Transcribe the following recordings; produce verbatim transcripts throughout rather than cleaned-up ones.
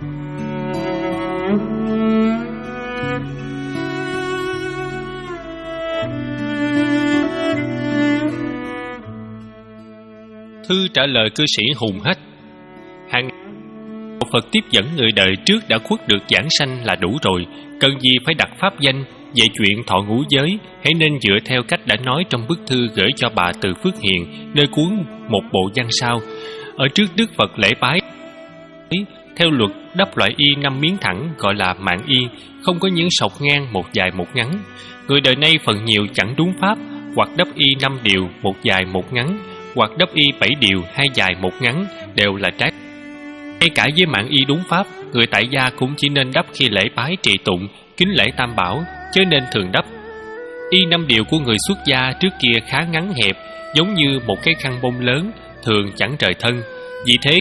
Thư trả lời cư sĩ hùng hách: hàng Phật tiếp dẫn người đời trước đã khuất được giảng sanh là đủ rồi, cần gì phải đặt pháp danh. Về chuyện thọ ngũ giới, hãy nên dựa theo cách đã nói trong bức thư gửi cho bà từ Phước Hiền, nơi cuốn một bộ văn sau. Ở trước Đức Phật lễ bái, theo luật đắp loại y năm miếng thẳng gọi là mạng y, không có những sọc ngang một dài một ngắn. Người đời nay phần nhiều chẳng đúng pháp, hoặc đắp y năm điều một dài một ngắn, hoặc đắp y bảy điều hai dài một ngắn, đều là trái. Ngay cả với mạng y đúng pháp, người tại gia cũng chỉ nên đắp khi lễ bái trì tụng, kính lễ tam bảo, chớ nên thường đắp. Y năm điều của người xuất gia trước kia khá ngắn hẹp, giống như một cái khăn bông lớn, thường chẳng rời thân. Vì thế,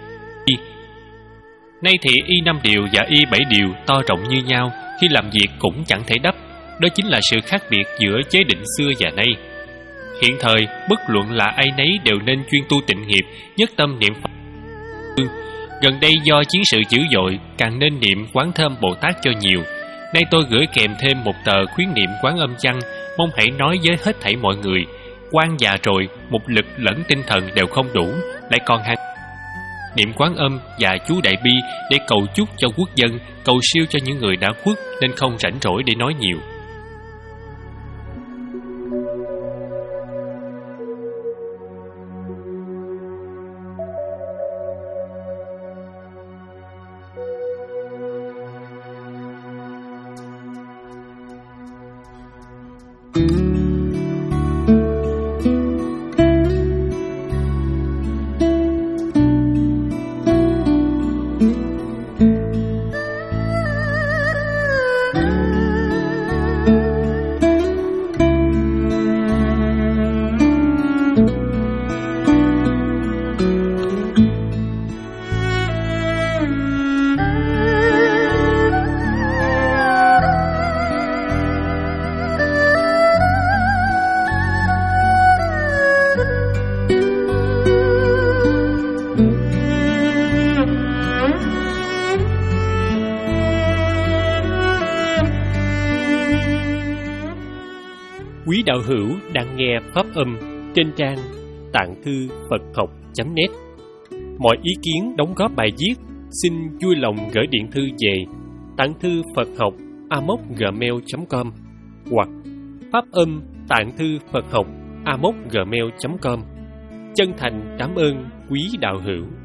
nay thì y năm điều và y bảy điều to rộng như nhau, khi làm việc cũng chẳng thể đắp. Đó chính là sự khác biệt giữa chế định xưa và nay. Hiện thời, bất luận là ai nấy đều nên chuyên tu tịnh nghiệp, nhất tâm niệm Phật. Gần đây do chiến sự dữ dội, càng nên niệm Quán Thơm Bồ Tát cho nhiều. Nay tôi gửi kèm thêm một tờ khuyến niệm Quán Âm Chăng, mong hãy nói với hết thảy mọi người. Quan già rồi, một lực lẫn tinh thần đều không đủ, lại còn hàng niệm Quán Âm và chú Đại Bi để cầu chúc cho quốc dân, cầu siêu cho những người đã khuất, nên không rảnh rỗi để nói nhiều. Quý đạo hữu đang nghe pháp âm trên trang tạng thư Phật học chấm net. Mọi ý kiến đóng góp bài viết xin vui lòng gửi điện thư về tạng thư Phật học a mốc gmail chấm com hoặc pháp âm tạng thư Phật học a mốc gmail chấm com. Chân thành cảm ơn quý đạo hữu.